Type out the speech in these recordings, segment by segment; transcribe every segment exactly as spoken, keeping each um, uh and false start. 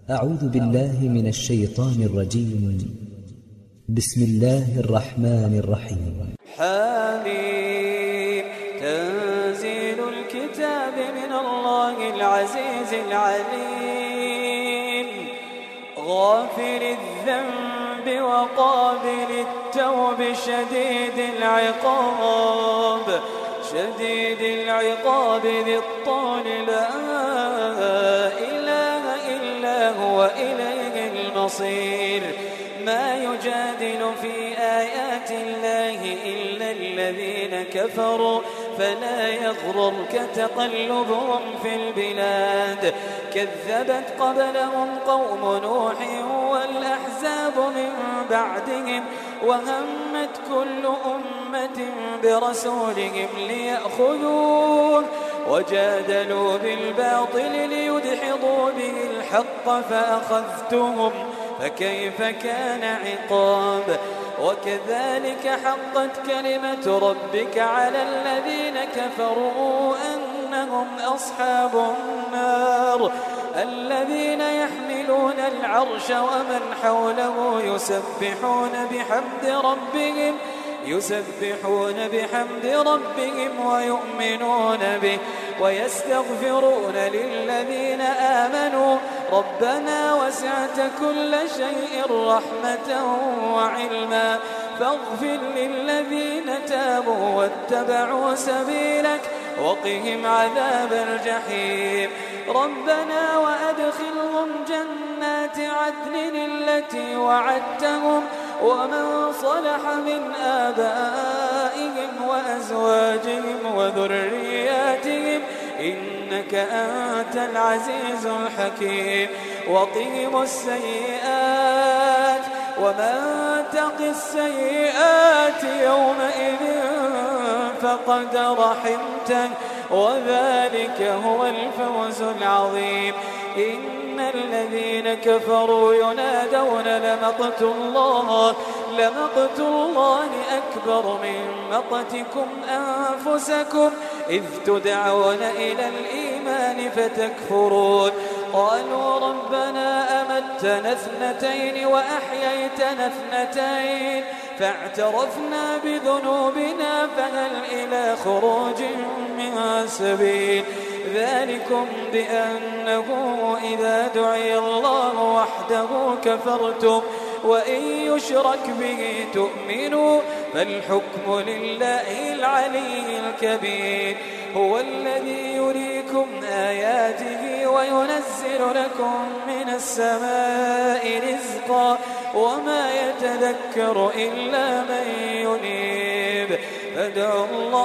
أعوذ بالله من الشيطان الرجيم. بسم الله الرحمن الرحيم. حميم. تنزيل الكتاب من الله العزيز العليم، غافر الذنب وقابل التوب شديد العقاب شديد العقاب ذي الطول لا إله إلا هو إليه المصير. ما يجادل في آيات الله إلا الذين كفروا فلا يغررك تقلبهم في البلاد. كذبت قبلهم قوم نوح والأحزاب من بعدهم وهمت كل أمة برسولهم ليأخذوه وجادلوا بالباطل ليدحضوا به الحق فأخذتهم فكيف كان عقاب. وكذلك حقت كلمة ربك على الذين كفروا أنهم أصحاب النار الذين يحملون العرش ومن حوله يسبحون بحمد ربهم يسبحون بحمد ربهم ويؤمنون به ويستغفرون للذين آمنوا ربنا وسعت كل شيء رحمة وعلما فاغفر للذين تابوا واتبعوا سبيلك وقهم عذاب الجحيم. ربنا وأدخلهم جنات عدن التي وعدتهم ومن صلح من آبائهم وأزواجهم وذرياتهم إنك أنت العزيز الحكيم. وقهم السيئات ومن تق السيئات يومئذ فقد رحمته وذلك هو الفوز العظيم. إن الذين كفروا ينادون لمقت الله لمقت الله أكبر من مقتكم أنفسكم إذ تدعون إلى الإيمان فتكفرون. قالوا ربنا أمتنا اثنتين وأحييتنا اثنتين فاعترفنا بذنوبنا فهل إلى خروج من سبيل. ذلكم بأنه إذا دعي الله وحده كفرتم وإن يشرك به تؤمنوا فالحكم لله العلي الكبير. هو الذي يريكم آياته وينزل لكم من السماء رزقا وما يتذكر إلا من ينيب. فادعوا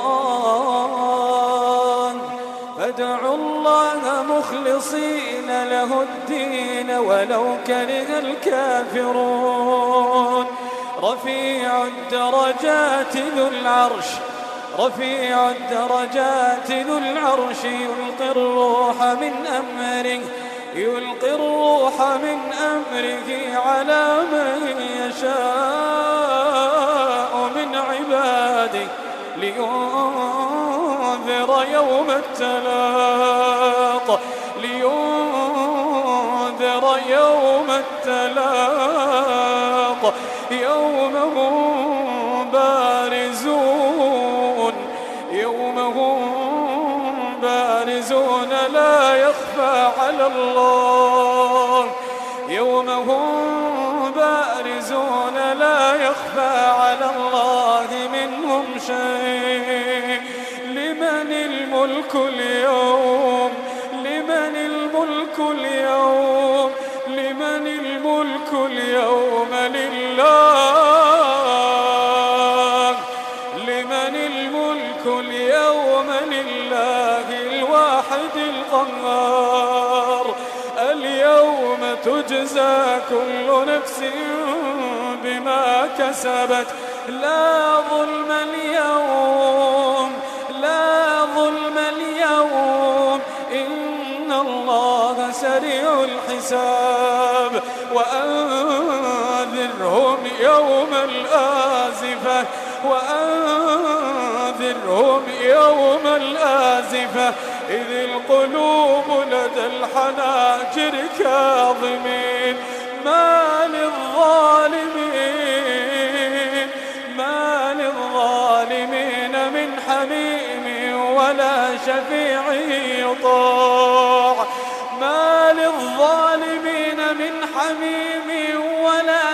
الله فادعوا الله مخلصين له الدين ولو كره الكافرون. رفيع الدرجات ذو العرش رفيع الدرجات ذو العرش يلقي الروح من أمره يلقي الروح من أمره على من يشاء من عباده لينذر يوم التلاق لينذر يوم التلاق يوم هم بارزون يوم هم بارزون لا يخفى على الله يوم هم بارزون لا يخفى على الله منهم شيء. لمن الملك اليوم لمن الملك اليوم لمن الملك اليوم لله لمن الملك اليوم لله الواحد القهار. اليوم تجزى كل نفس بما كسبت لا ظلم اليوم لا ظلم اليوم إن الله سريع الحساب. وأنذرهم يوم الآزفة وأنذرهم وأنذرهم يوم الآزفة إذ القلوب لدى الحناجر كاظمين ما للظالمين ما للظالمين من حميم ولا شفيع يطاع ما للظالمين من حميم ولا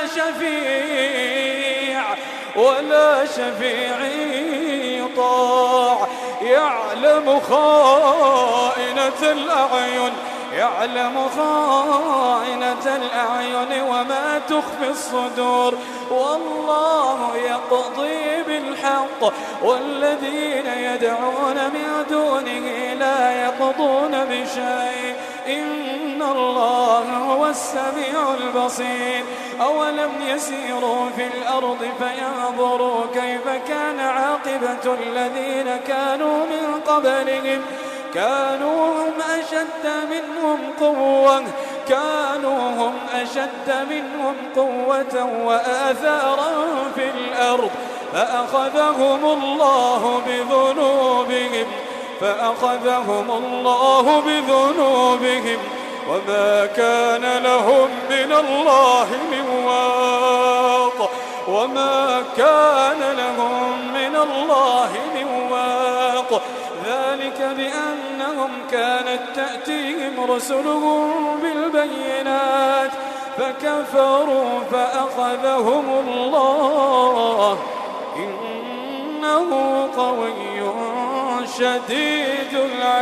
شفيع ولا شفيع يطاع يعلم خائنة الأعين يعلم خائنة الأعين وما تخفي الصدور والله يقضي بالحق والذين يدعون من دونه لا يقضون بشيء إن الله هو السميع البصير أولم يسيروا في الأرض فينظروا كيف كان عاقبة الذين كانوا من قبلهم كانوا هم أشد منهم قوة كانوا هم أشد منهم قوة وآثارا في الأرض فأخذهم الله بذنوبهم فأخذهم الله بذنوبهم وما كان لهم من الله من واق وما كان لهم من الله من واق ذلك بأنهم كانت تأتيهم رسلهم بالبينات فكفروا فأخذهم الله إنه قوي شديد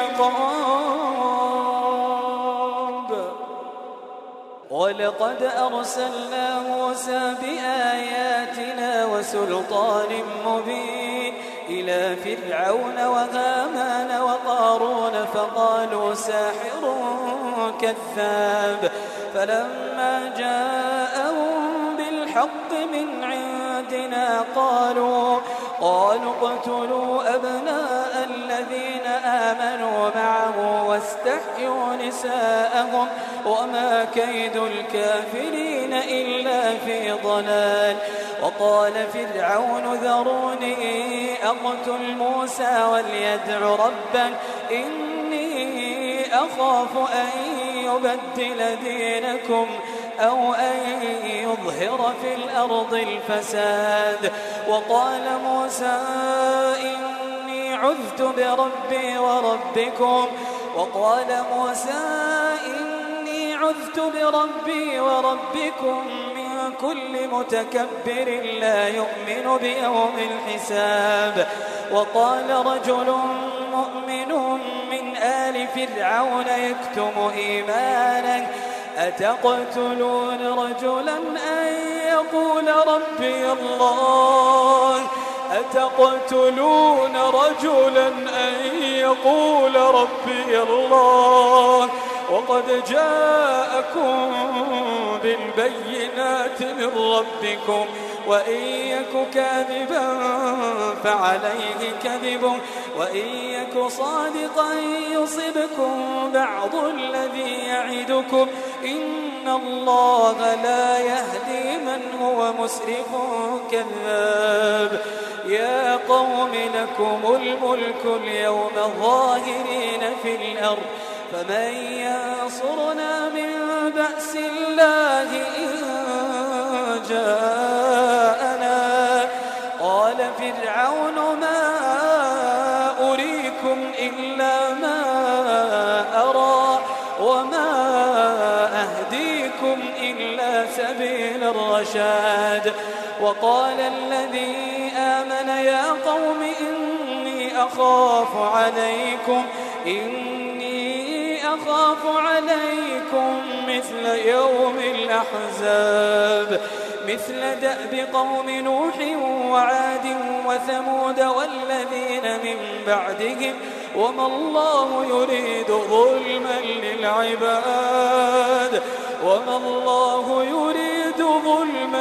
العقاب ولقد أرسلنا موسى بآياتنا وسلطان مبين إلى فرعون وهامان وقارون فقالوا ساحر كذاب فلما جاءهم بالحق من عندنا قالوا قالوا اقتلوا أبناء الذين آمنوا معه واستحيوا نساءهم وما كيد الكافرين إلا في ضلال وقال فرعون ذروني أقتل موسى وليدع ربه إني أخاف أن يبدل دينكم أو أن يظهر في الأرض الفساد وقال موسى إني عذت بربي وربكم وقال موسى إني عذت بربي وربكم من كل متكبر لا يؤمن بيوم الحساب وقال رجل مؤمن من آل فرعون يكتم إيمانه أتقتلون رجلا أن يقول ربي الله أتقتلون رجلا أن يقول ربي الله وقد جاءكم بالبينات من ربكم وإن يك كاذبا فعليه كذبه وإن يك صادقا يصبكم بعض الذي يعدكم إن الله لا يهدي من هو مسرف كذاب يا قوم لكم الملك اليوم ظاهرين في الأرض فمن ينصرنا من بأس الله إن جاءنا قال فرعون ما أريكم إلا ما أرى وما أهديكم إلا سبيل الرشاد وقال الذي آمن يا قوم إني أخاف عليكم إني أخاف عليكم مثل يوم الأحزاب مثل دأب قوم نوح وعاد وثمود والذين من بعدهم وما الله يريد ظلما للعباد وما الله يريد ظلما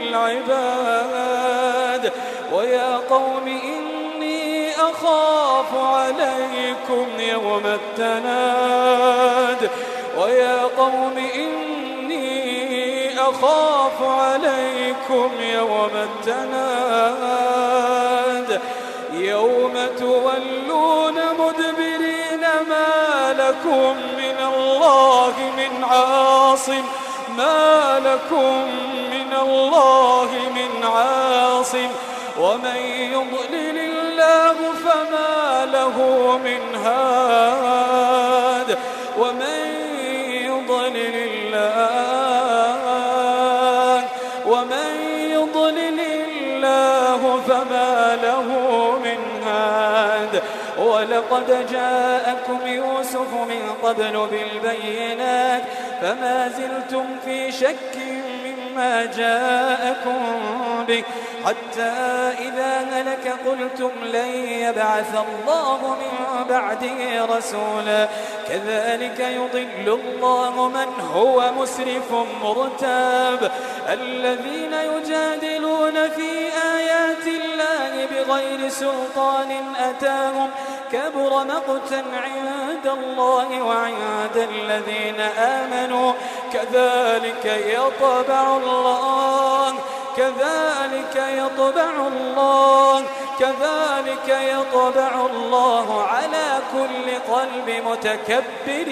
للعباد ويا قوم إني أخاف عليكم يوم التناد ويا قوم إني أخاف عليكم يوم التناد يوم تولون مدبرين ما لكم من الله من عاصم ما لكم من الله من عاصم ومن يضلل الله فما له من هاد ومن يضلل الله ومن يضلل الله فما له من هاد ولقد جاءكم يوسف من قبل بالبينات فما زلتم في شك مما جاءكم به حتى إذا هلك قلتم لن يبعث الله من بعده رسولا كذلك يضل الله من هو مسرف مرتاب الذين يجادلون في آيات الله بغير سلطان أتاهم كبر مقتا عند الله وعند الذين آمنوا كذلك يطبع الله كذلك يطبع الله كذلك يطبع الله على كل قلب متكبر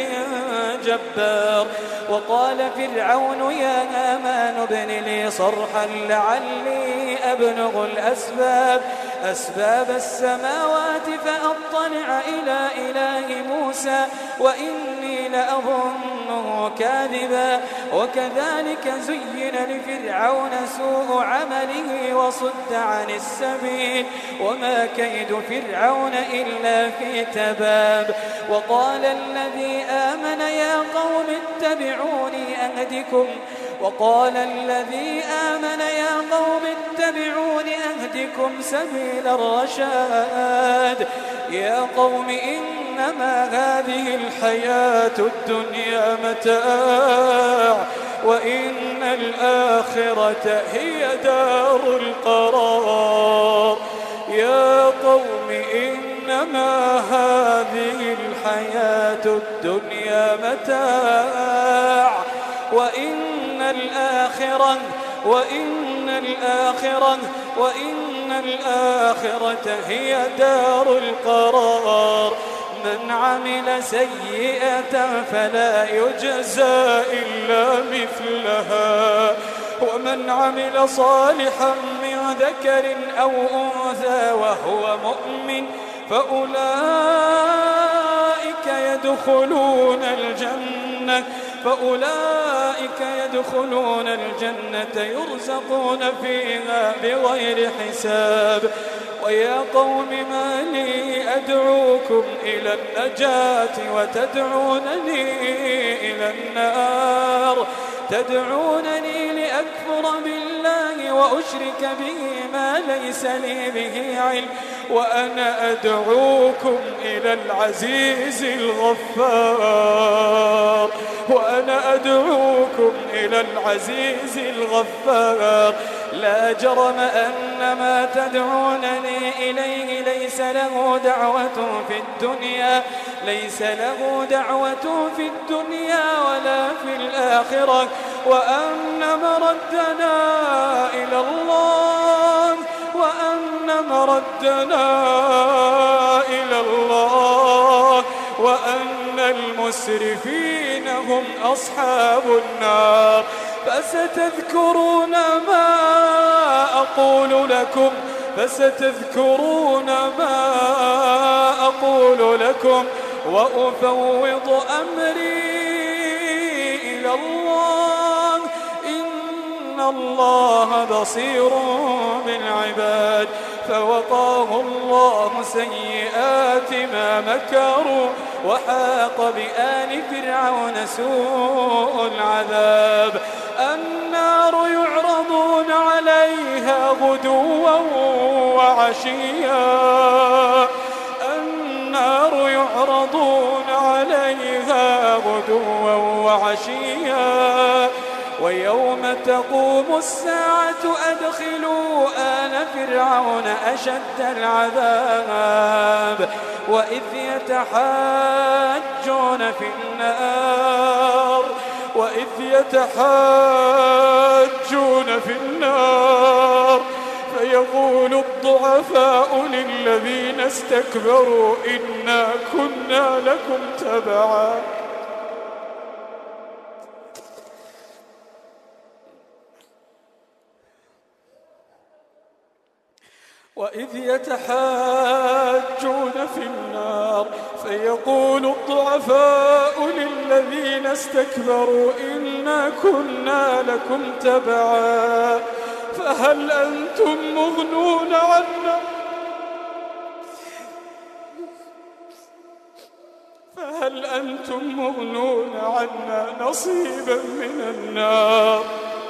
جبار وقال فرعون يا هامان ابن لي صرحا لعلي أبلغ الأسباب أسباب السماوات فأطلع إلى إله موسى وإني لأظنه كاذبا وكذلك زين لفرعون سوء عمله وصد عن السبيل وما كيد فرعون إلا في تباب وقال الذي آمن يا قوم اتبعوني أهدكم وقال الذي آمن يا قوم اتبعوني أهدكم سبيل الرشاد يا قوم إنما هذه الحياة الدنيا متاع وإن الآخرة هي دار القرار يا قوم إنما هذه الحياة الدنيا متاع وإن الآخرة وإن الآخرة وإن الآخرة هي دار القرار من عمل سيئة فلا يجزى إلا مثلها ومن عمل صالحا من ذكر أو أنثى وهو مؤمن فأولئك يدخلون الجنة فأولئك يدخلون الجنة يرزقون فيها بغير حساب ويا قوم ما لي أدعوكم إلى النجاة وتدعونني إلى النار تدعونني لأكفر بالله وأشرك به ما ليس لي به علم وأنا أدعوكم إلى العزيز الغفار وأنا أدعوكم إلى العزيز الغفار لا جرم أن ما تدعونني إليه ليس له دعوة في الدنيا ليس له دعوة في الدنيا ولا في الآخرة وأن مردنا إلى الله وأن مردنا إلى الله وأن المسرفين هم أصحاب النار فستذكرون ما أقول لكم فستذكرون ما أقول لكم وأفوض أمري إلى الله إن الله بصير بالعباد فوقاه الله سيئات ما مكروا وحاق بآل فرعون سوء العذاب النار يعرضون عليها غدوا وعشيا النار يعرضون عليها غدوا وعشيا ويوم تقوم الساعة أدخلوا آل فرعون أشد العذاب وإذ يتحاجون في النار وإذ يتحاجون في النار فيقول فيقول الضعفاء للذين استكبروا إنا كنا لكم تبعا وإذ يتحاجون في النار فيقول الضعفاء للذين استكبروا إنا كنا لكم تبعا فهل أنتم مغنون عنا فهل أنتم مغنون عنا نصيبا من النار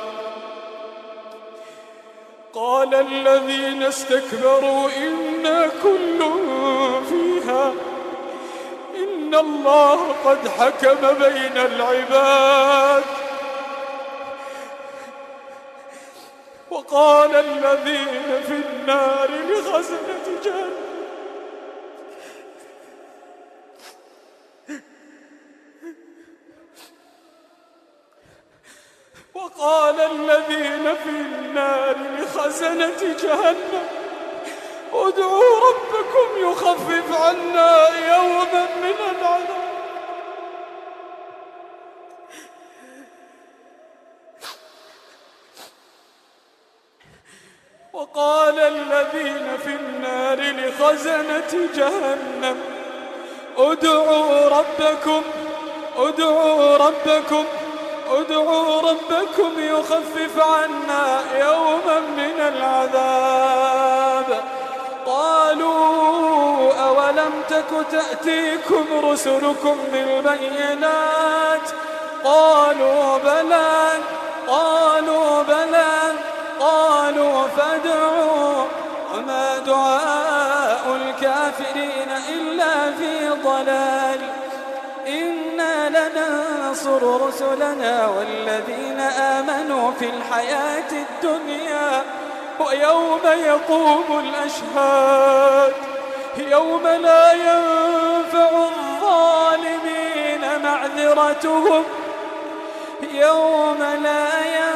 قال الذين استكبروا إنا كل فيها إن الله قد حكم بين العباد وقال الذين في النار لخزنة جهنم وقال الذين في النار لخزنة جهنم ادعوا ربكم يخفف عنا يوما من العذاب وقال الذين في النار لخزنة جهنم ادعوا ربكم ادعوا ربكم ادعوا ربكم يخفف عنا يوما من العذاب قالوا أولم تك تأتيكم رسلكم بالبينات قالوا بلى قالوا بلى قالوا فادعوا وما دعاء الكافرين إلا في ضلال إنا لننصر رسلنا والذين آمنوا في الحياة الدنيا ويوم يقوم الأشهاد يوم لا ينفع الظالمين معذرتهم يوم لا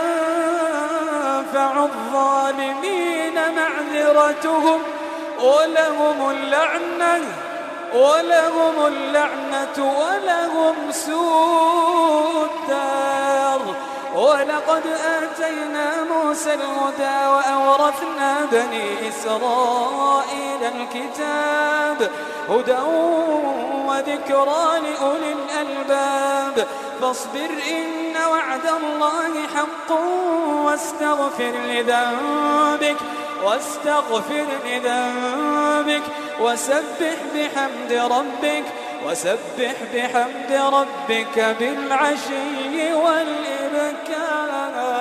ينفع الظالمين معذرتهم ولهم اللعنة ولهم اللعنة ولهم سوء الدار ولقد آتينا موسى الهدى وأورثنا بني إسرائيل الكتاب هدى وذكرى لأولي الألباب فاصبر إن وعد الله حق واستغفر لذنبك واستغفر لذنبك وسبح بحمد ربك وسبح بحمد ربك بالعشي والإبكار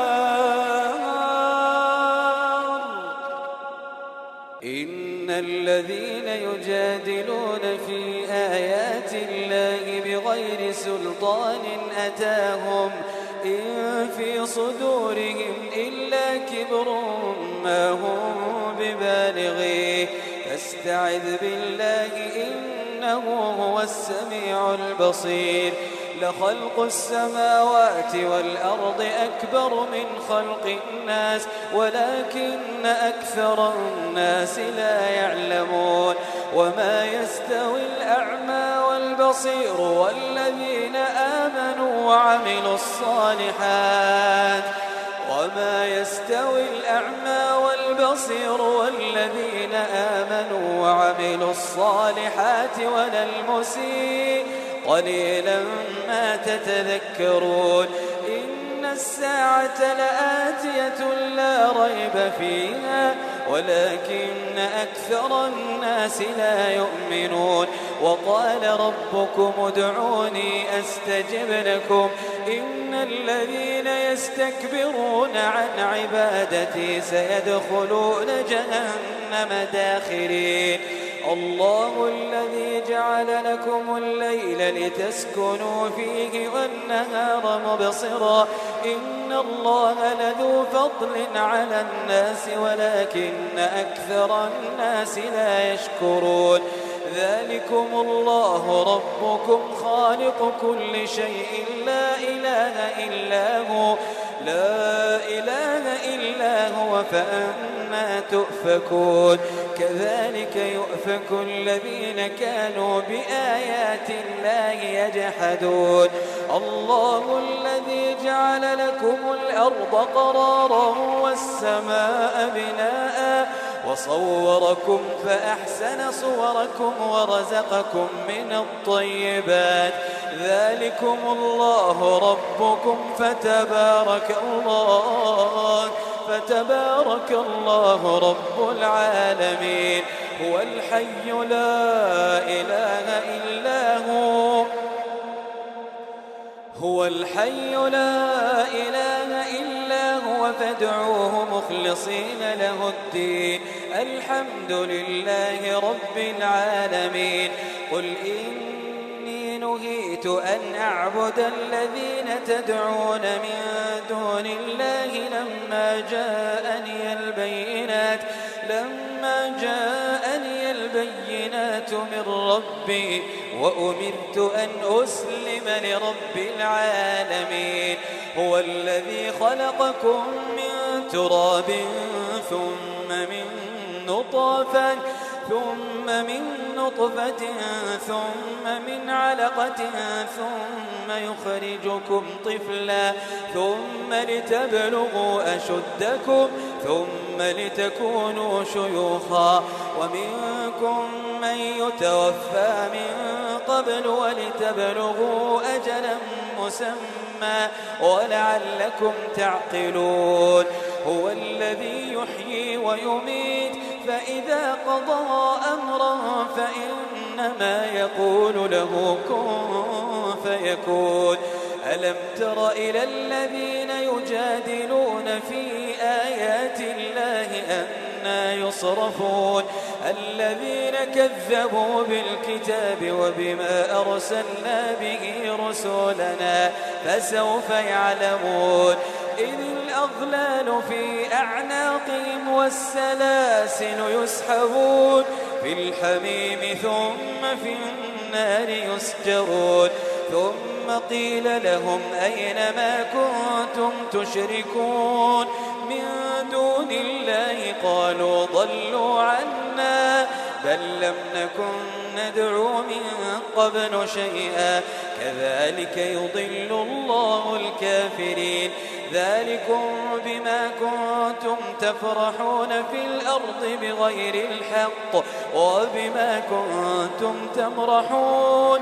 إن الذين يجادلون في آيات الله بغير سلطان أتاهم إن في صدورهم إلا كبر ما هم ببالغيه فاستعذ بالله إنه هو السميع البصير لخلق السماوات والأرض أكبر من خلق الناس ولكن أكثر الناس لا يعلمون وما يستوي الأعمى والبصير والذين آمنوا وعملوا الصالحات وما يستوي الأعمى والبصير والذين آمنوا وعملوا الصالحات ولا المسيء قليلا ما تتذكرون إن الساعة لآتية لا ريب فيها ولكن أكثر الناس لا يؤمنون وقال ربكم ادعوني أستجب لكم إن الذين يستكبرون عن عبادتي سيدخلون جهنم داخرين الله الذي جعل لكم الليل لتسكنوا فيه والنهار مبصرا إن الله لذو فضل على الناس ولكن أكثر الناس لا يشكرون ذلكم الله ربكم خالق كل شيء لا إله إلا هو لا إله إلا هو فأنتم عما تؤفكون كذلك يؤفك الذين كانوا بآيات الله يجحدون الله الذي جعل لكم الأرض قرارا والسماء بناء وصوركم فأحسن صوركم ورزقكم من الطيبات ذلكم الله ربكم فتبارك الله فتبارك الله رب العالمين هو الحي لا إله إلا هو هو الحي لا إله إلا هو فادعوه مخلصين له الدين الحمد لله رب العالمين قل إني نهيت أن أعبد الذين تدعون من دون الله لما جاءني البينات لما جاءني البينات من ربي وأمرت أن أسلم لرب العالمين هو الذي خلقكم من تراب ثم من نطفة ثم من نطفة ثم من علقة ثم يخرجكم طفلا ثم لتبلغوا أشدكم ثم لتكونوا شيوخا ومنكم من يتوفى من قبل ولتبلغوا أجلا مسمى ولعلكم تعقلون هو الذي يحيي ويميت فإذا قضى أمرا فإنما يقول له كن فيكون ألم تر إلى الذين يجادلون في آيات الله أنى يصرفون الذين كذبوا بالكتاب وبما أرسلنا به رسولنا فسوف يعلمون إذ الأغلال في أعناقهم والسلاسل يسحبون في الحميم ثم في النار يسجرون ثم قيل لهم أين ما كنتم تشركون من دون الله قالوا ضلوا عنا بل لم نكن ندعو من قبل شيئا كذلك يضل الله الكافرين ذلكم بما كنتم تفرحون في الأرض بغير الحق وبما كنتم تمرحون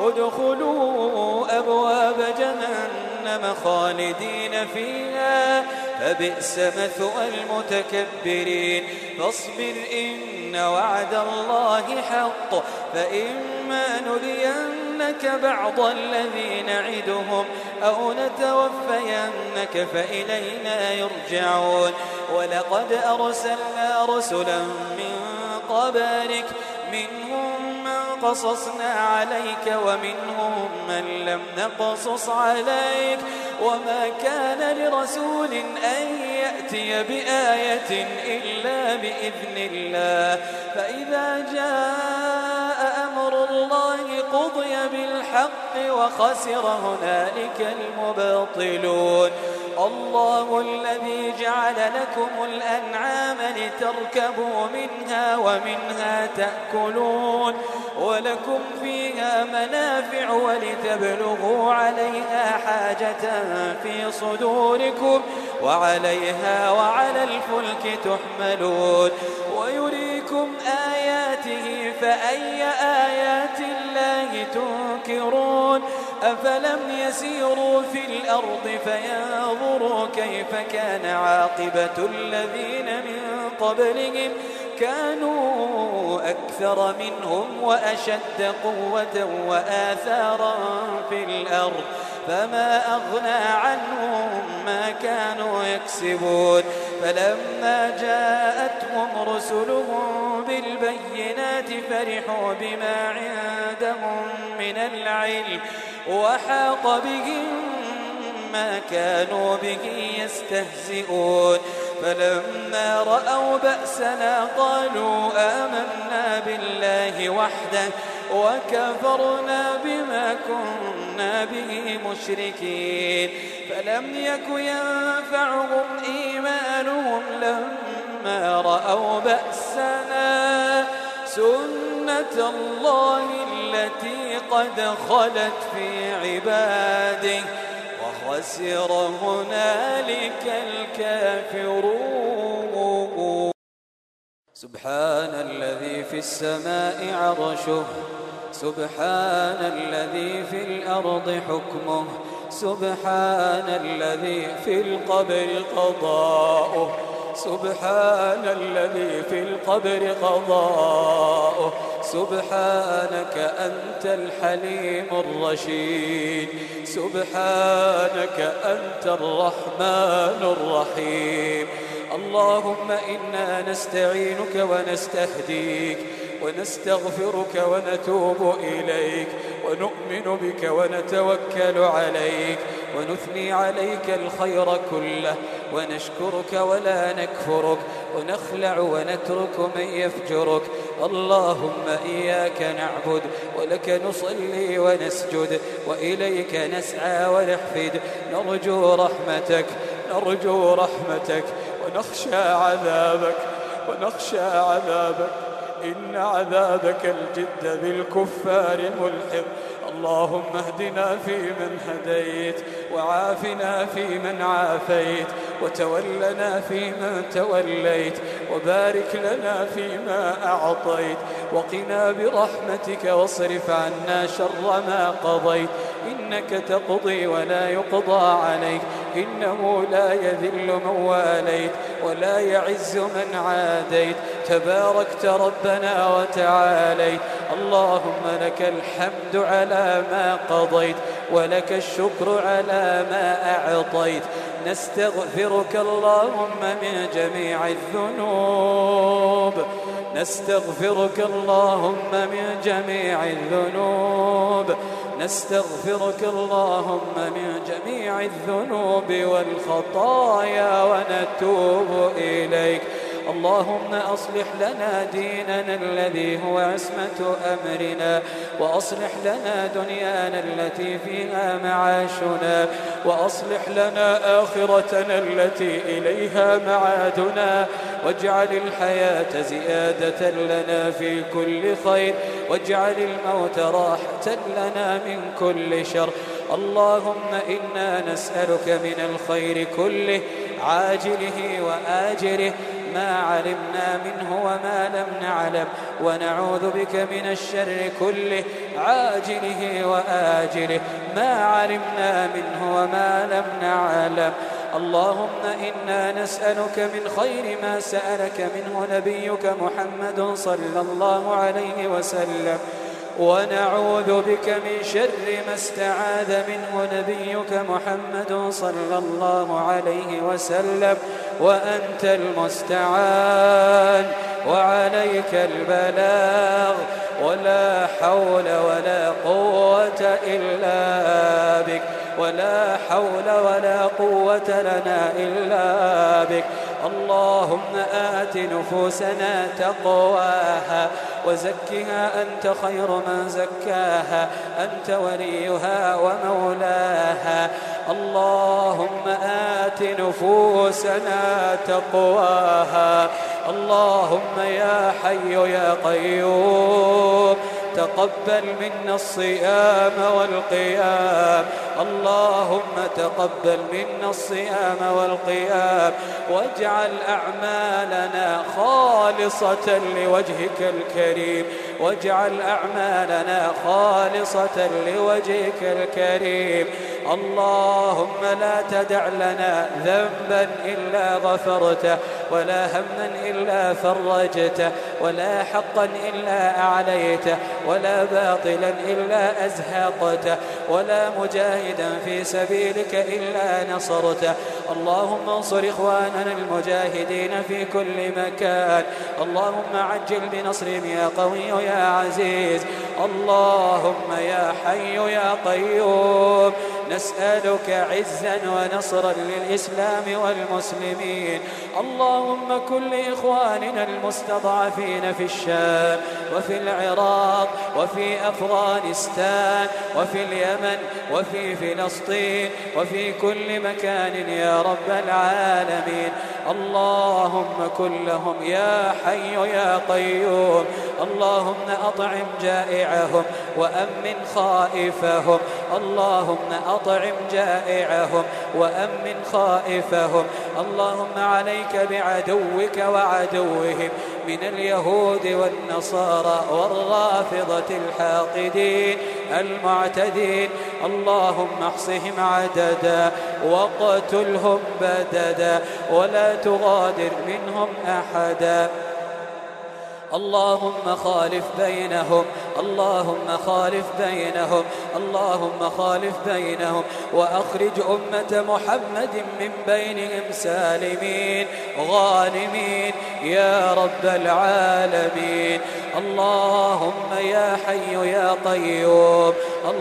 ادخلوا أبواب جهنم خالدين فيها فبئس مثوى المتكبرين فاصبر إن وعد الله حق فإما نرينك بعض الذي نعدهم أو نتوفينك فإلينا يرجعون ولقد أرسلنا رسلا من قبلك منهم من قصصنا عليك ومنهم من لم نقصص عليك وما كان لرسول أن يأتي بآية إلا بإذن الله فإذا جاء أمر الله قضي بالحق وخسر هنالك المبطلون الله الذي جعل لكم الأنعام لتركبوا منها ومنها تأكلون ولكم فيها منافع ولتبلغوا عليها حاجة في صدوركم وعليها وعلى الفلك تحملون ويريكم آياته فأي آيات الله تنكرون أفلم يسيروا في الأرض فينظروا كيف كان عاقبة الذين من قبلهم كانوا أكثر منهم وأشد قوة وآثارا في الأرض فما أغنى عنهم ما كانوا يكسبون فلما جاءتهم رسلهم بالبينات فرحوا بما عندهم من العلم وحاق بهم ما كانوا به يستهزئون فلما رأوا بأسنا قالوا آمنا بالله وحده وكفرنا بما كنا به مشركين فلم يك ينفعهم إيمانهم لما ما رأوا بأسنا سنة الله التي قد خلت في عباده وخسر هنالك الكافرون. سبحان الذي في السماء عرشه، سبحان الذي في الأرض حكمه، سبحان الذي في القبر قضاؤه، سبحان الذي في القبر قضاؤه، سبحانك أنت الحليم الرشيد، سبحانك أنت الرحمن الرحيم. اللهم إنا نستعينك ونستهديك ونستغفرك ونتوب إليك ونؤمن بك ونتوكل عليك ونثني عليك الخير كله ونشكرك ولا نكفرك ونخلع ونترك من يفجرك. اللهم إياك نعبد ولك نصلي ونسجد وإليك نسعى ونحفد، نرجو رحمتك نرجو رحمتك ونخشى عذابك ونخشى عذابك، إن عذابك الجد بالكفار ملحق. اللهم اهدنا فيمن هديت وعافنا فيمن عافيت وتولنا فيمن توليت وبارك لنا فيما أعطيت وقنا برحمتك واصرف عنا شر ما قضيت، إنك تقضي ولا يقضى عليك، إنه لا يذل من واليت ولا يعز من عاديت، تباركت ربنا وتعاليت. اللهم لك الحمد على ما قضيت ولك الشكر على ما أعطيت. نستغفرك اللهم من جميع الذنوب، نستغفرك اللهم من جميع الذنوب، نستغفرك اللهم من جميع الذنوب والخطايا ونتوب إليك. اللهم أصلح لنا ديننا الذي هو عصمة أمرنا، وأصلح لنا دنيانا التي فيها معاشنا، وأصلح لنا آخرتنا التي إليها معادنا، واجعل الحياة زيادة لنا في كل خير، واجعل الموت راحة لنا من كل شر. اللهم إنا نسألك من الخير كله عاجله وآجله ما علمنا منه وما لم نعلم، ونعوذ بك من الشر كله عاجله وآجله ما علمنا منه وما لم نعلم. اللهم إنا نسألك من خير ما سألك منه نبيك محمد صلى الله عليه وسلم، ونعوذ بك من شر ما استعاذ منه نبيك محمد صلى الله عليه وسلم، وأنت المستعان وعليك البلاغ، ولا حول ولا قوة إلا بك، ولا حول ولا قوة لنا إلا بك. اللهم آت نفوسنا تقواها وزكها أنت خير من زكاها، أنت وليها ومولاها. اللهم آت نفوسنا تقواها. اللهم يا حي يا قيوم تقبل منا الصيام والقيام، اللهم تقبل منا الصيام والقيام، واجعل أعمالنا خالصة لوجهك الكريم، واجعل أعمالنا خالصة لوجهك الكريم. اللهم لا تدع لنا ذنبا إلا غفرته، ولا هما إلا فرجته، ولا حقا إلا أعليته، ولا باطلا إلا أزهقته، ولا مجاهدا في سبيلك إلا نصرته. اللهم انصر إخواننا المجاهدين في كل مكان، اللهم عجل بنصرهم يا قوي يا عزيز. اللهم يا حي يا قيوم نسألك عزا ونصرا للإسلام والمسلمين. اللهم كن لإخواننا المستضعفين في الشام وفي العراق وفي أفغانستان وفي اليمن وفي فلسطين وفي كل مكان يا رب العالمين. اللهم كن لهم يا حي يا قيوم. اللهم أطعم جائعهم وأمن خائفهم. اللهم أطعم جائعهم وأمن خائفهم. اللهم عليك بعدوك وعدوهم من اليهود والنصارى والرافضة الحاقدين المعتدين. اللهم احصهم عددا واقتلهم بددا ولا تغادر منهم أحدا. اللهم خالف بينهم اللهم خالف بينهم اللهم خالف بينهم وأخرج أمة محمد من بينهم سالمين غانمين يا رب العالمين. اللهم يا حي يا قيوم.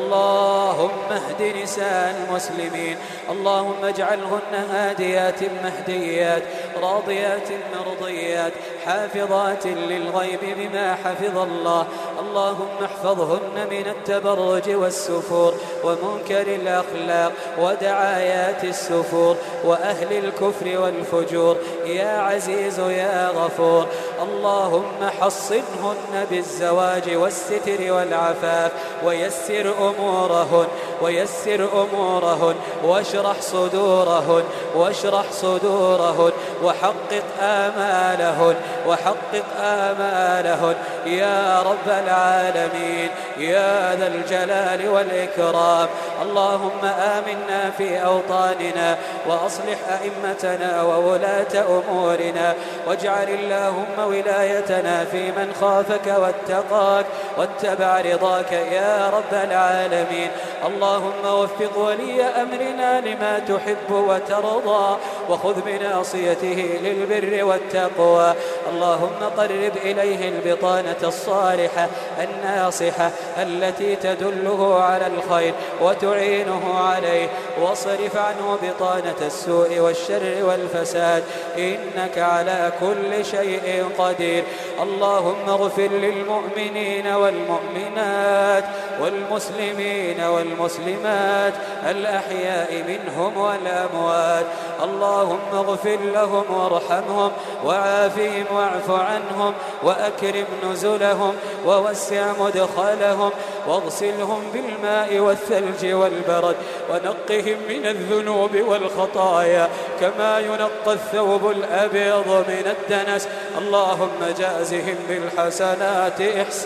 اللهم اهد نساء المسلمين. اللهم اجعلهن هاديات مهديات راضيات مرضيات حافظات للغيب بما حفظ الله. اللهم احفظهن من التبرج والسفور ومنكر الأخلاق ودعايات السفور وأهل الكفر والفجور يا عزيز يا غفور. اللهم حصنهن بالزواج والستر والعفاف ويسر أمورهن ويسر أمورهن واشرح صدورهن واشرح صدورهن وحقق آمالهن وحقق آمالهن يا رب العالمين يا ذا الجلال والإكرام. اللهم آمنا في أوطاننا وأصلح أئمتنا وولاة أمورنا واجعل اللهم ولايتنا في من خافك واتقاك واتبع رضاك يا رب العالمين. اللهم وفق ولي أمرنا لما تحب وترضى وخذ بناصيته للبر والتقوى. اللهم قرب إليه البطانة الصالحة الناصحة التي تدله على الخير وتعينه عليه واصرف عنه بطانة السوء والشر والفساد إنك على كل شيء قدير. اللهم اغفر للمؤمنين والمؤمنات والمسلمين والمسلمات الأحياء منهم والأموات. اللهم اغفر لهم وارحمهم وعافهم واعف عنهم وأكرم نزلهم ووسع مدخلهم واغسلهم بالماء والثلج والبرد ونقهم من الذنوب والخطايا كما ينقى الثوب الأبيض من الدنس. اللهم جازهم بالحسنات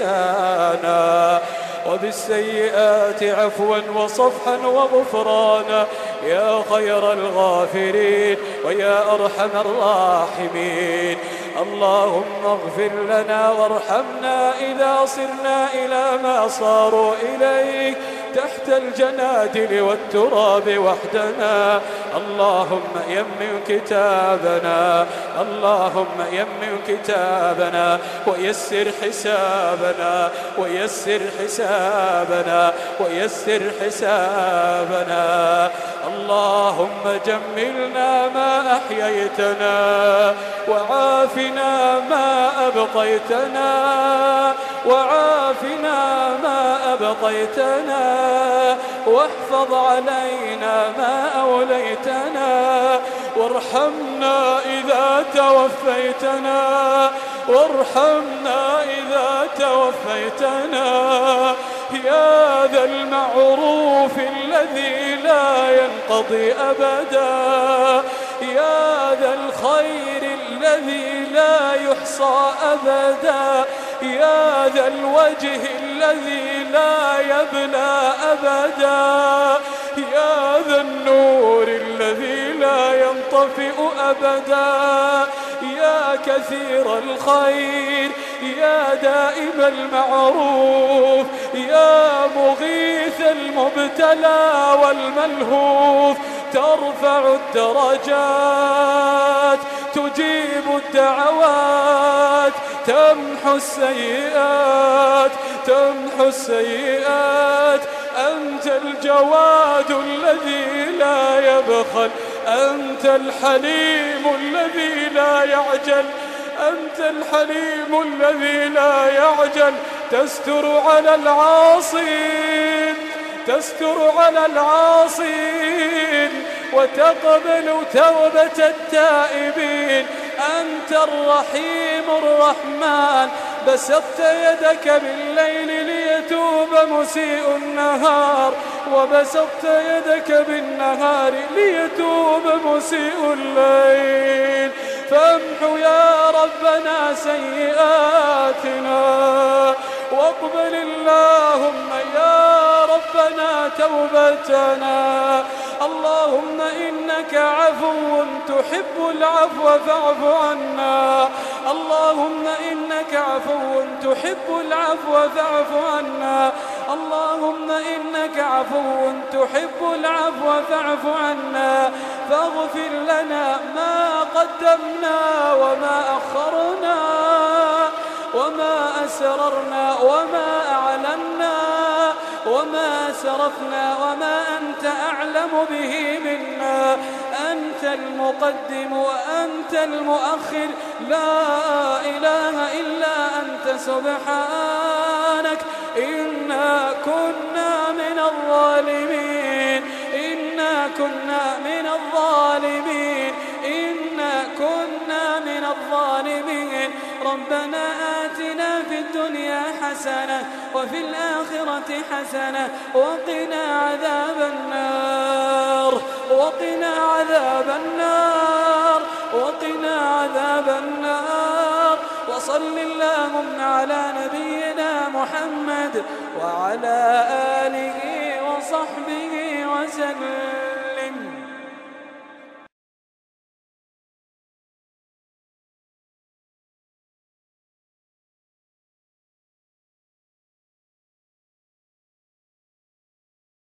إحسانا وبالسيئات عفوا وصفحا وغفرانا يا خير الغافرين ويا أرحم الراحمين. اللهم اغفر لنا وارحمنا إذا صرنا إلى ما صاروا إليه تحت الجنادل والتراب وحدنا. اللهم يمن كتابنا اللهم يمن كتابنا ويسر حسابنا ويسر حسابنا ويسر حسابنا. اللهم جملنا ما أحييتنا وعافنا ما أبقيتنا وعافنا ما أبقيتنا واحفظ علينا ما أوليتنا وارحمنا إذا توفيتنا وارحمنا إذا توفيتنا يا ذا المعروف الذي لا ينقضي أبدا يا ذا الخير الذي لا يحصى أبدا يا ذا الوجه الذي لا يبلى أبدا يا ذا النور الذي لا ينطفئ أبدا يا كثير الخير يا دائم المعروف يا مغيث المبتلى والملهوف ترفع الدرجات تجيب الدعوات تمحو السيئات تمحو السيئات. أنت الجواد الذي لا يبخل أنت الحليم الذي لا يعجل أنت الحليم الذي لا يعجل تستر على العاصين تستر على العاصين وتقبل توبة التائبين. أنت الرحيم الرحمن، بسطت يدك بالليل ليتوب مسيء النهار، وبسطت يدك بالنهار ليتوب مسيء الليل. فامحو يا ربنا سيئاتنا، واقبل اللهم يا ربنا توبتنا. اللهم إنك عفو تحب العفو فاعف عنا. اللهم إنك عفو تحب العفو فاعف عنا. اللهم إنك عفو تحب العفو فاعف عنا. فاغفر لنا ما قدمنا وما أخرنا، وما أسررنا وما أعلنا، وما أسرفنا وما أنت أعلم به منا. أنت المقدم وأنت المؤخر، لا إله إلا أنت سبحانك. إنا كنا من الظالمين، إنا كنا من الظالمين، إنا كنا من الظالمين. ربنا آتنا في الدنيا حسنة وفي الآخرة حسنة وقنا عذاب النار، وقنا عذاب النار، وقنا عذاب النار. وصل اللهم على نبينا محمد وعلى آله وصحبه وسلم.